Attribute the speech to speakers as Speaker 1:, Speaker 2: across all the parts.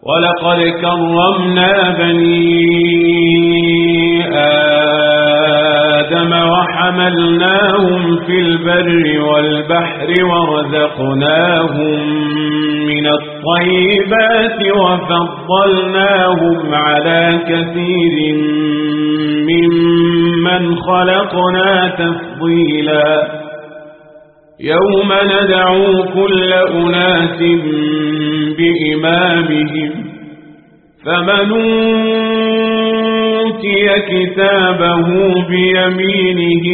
Speaker 1: ولقد كرمنا بني آدم وحملناهم في البر والبحر ورزقناهم من الطيبات وفضلناهم على كثير ممن خلقنا تفضيلا يوم ندعو كل أناس بإمامهم فمن أوتي كتابه بيمينه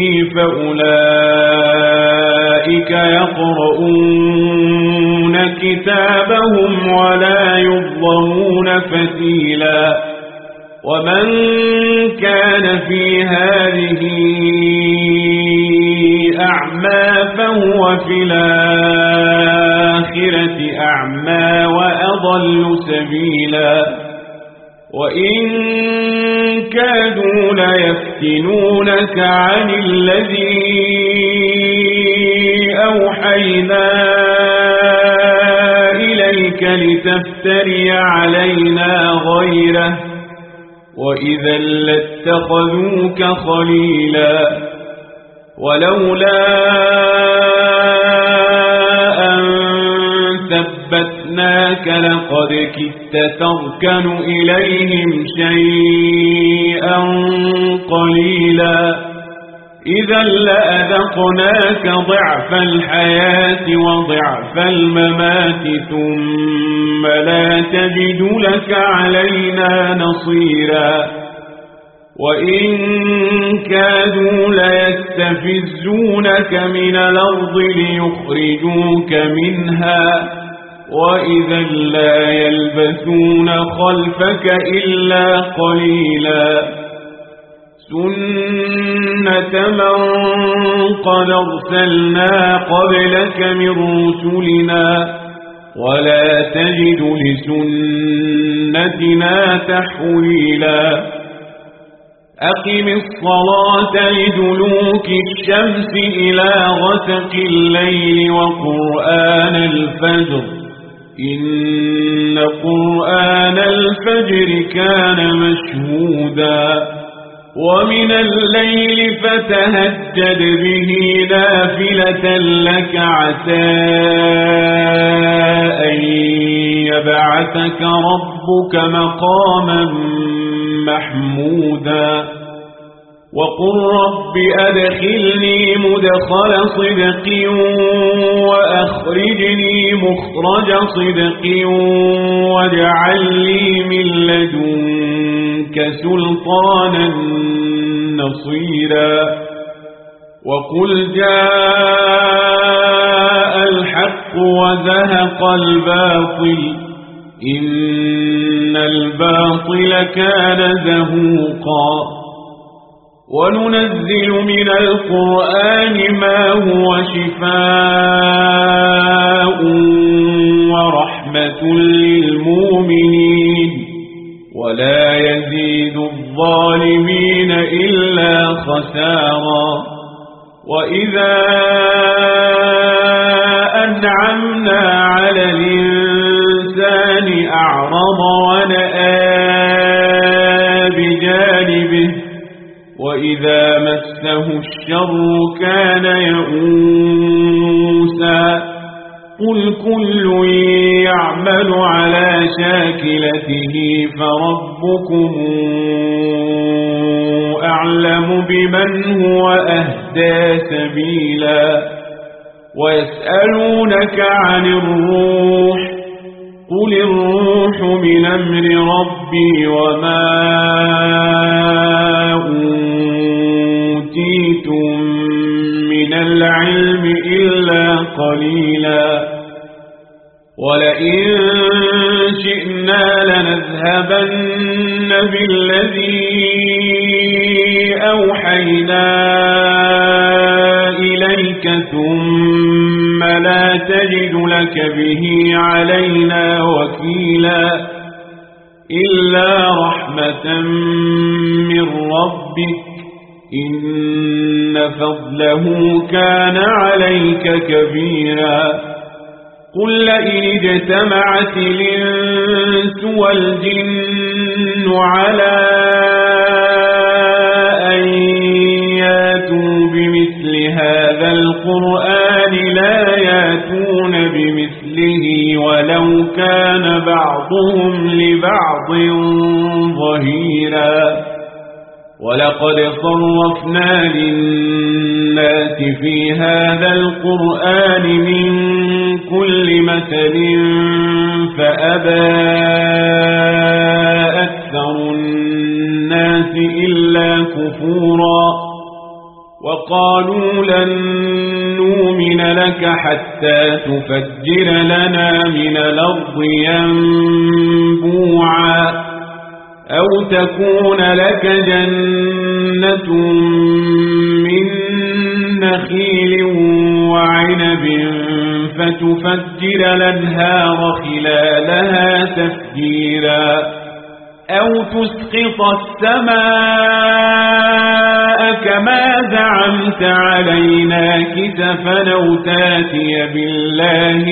Speaker 1: فأولئك يقرؤون كتابهم ولا يظلمون فتيلا ومن كان في هذه أعمى فهو في الآخرة أعمى وأضل سبيلا وإن كادوا ليفتنونك عن الذي أوحينا إليك لتفتري علينا غيره وإذا لاتخذوك خليلا ولولا أن ثبتناك لقد كدت تركن إليهم شيئا قليلا إذا لأذقناك ضعف الحياة وضعف الممات ثم لا تجد لك علينا نصيرا وإن كادوا ليستفزونك من الأرض ليخرجوك منها وإذا لا يلبثون خلفك إلا قليلا سنة من قد أرسلنا قبلك من رسلنا ولا تجد لسنتنا تحويلا أقم الصلاة لدلوك الشمس إلى غسق الليل وقرآن الفجر إن قرآن الفجر كان مشهودا ومن الليل فتهجد به نافلة لك عسى أن يبعثك ربك مقاما محمودا وقل رب أدخلني مدخل صدق وأخرجني مخرج صدق واجعل لي من لدنك سلطانا نصيرا وقل جاء الحق وزهق الباطل إن الباطل كان زهوقا وننزل من القرآن ما هو شفاء ورحمة للمؤمنين ولا يزيد الظالمين إلا خسارا وإذا أنعمنا على الإنسان أعرض ونأى بجانبه وإذا مسه الشر كان يئوسا قل كل يعمل على شاكلته فربكم أعلم بمن هو أهدى سبيلا ويسألونك عن الروح قل الروح من أمر ربي وما أوتيتم من العلم إلا قليلا ولئن شئنا لنذهبن بالذي أوحينا إليك ثم لا تجد لك به علينا وكيلا إلا رحمة من ربك إن فضله كان عليك كبيرا قل لئن اجتمعت الإنس والجن على أن ياتوا بمثل هذا القرآن لا ياتون بمثله ولو كان بعضهم لبعض ظهيرا ولقد صرفنا للناس في هذا القرآن من كل مثل فأبى أكثر الناس إلا كفورا وقالوا لن نؤمن لك حتى تفجر لنا من الأرض ينبوعا أو تكون لك جنة من نخيل وعنب فتفجر الأنهار خلالها تفجيرا أو تسقط السماء كما زعمت علينا كسفا أو تاتي بالله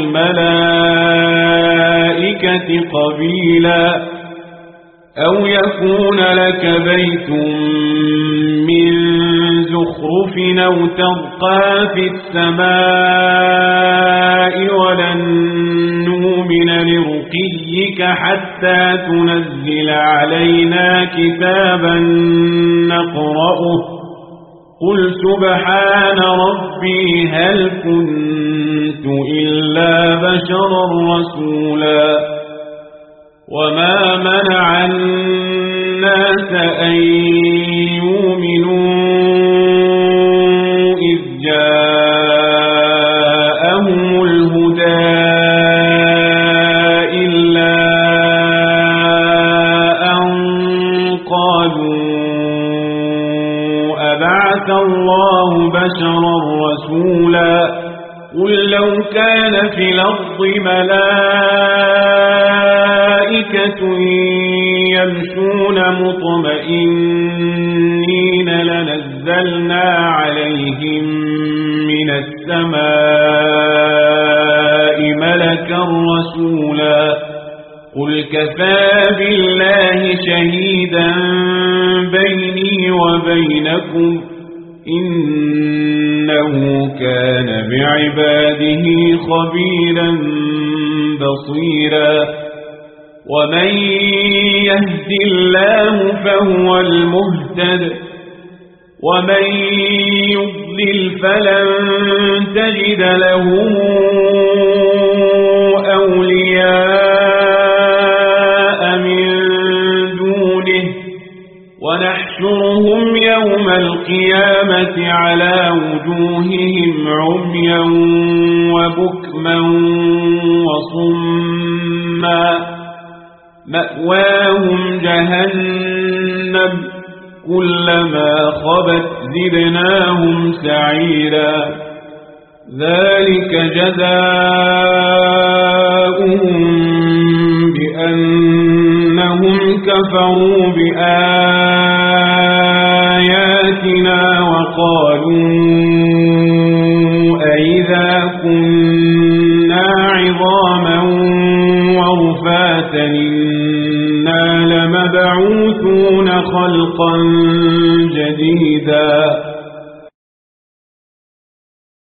Speaker 1: والملائكة قبيلا أو يكون لك بيت من زخرف أو ترقى في السماء ولن نؤمن لرقيك حتى تنزل علينا كتابا نقرأه قل سبحان ربي هل كنت إلا بشرا رسولا وما منع الناس أن يؤمنوا إذ جاءهم الهدى إلا أن قالوا أبعث الله بشرا رسولا قل لو كان في الأرض ملائكة يمشون مطمئنين لنزلنا عليهم من السماء ملكا رسولا قل كفى بالله شهيدا بيني وبينكم إنه كان بعباده خبيرا بصيرا ومن يهد الله فهو المهتد ومن يضلل فلن تجد له أولياء من دونه ونحشرهم يوم القيامة على وجوههم عميا وبكما وصما مأواهم جهنم كلما خبت زدناهم سعيرا ذلك جزاؤهم بأنهم كفروا بآياتنا وقالوا أئذا كنا عظاما ورفاتا إنا لمبعوثون خلقا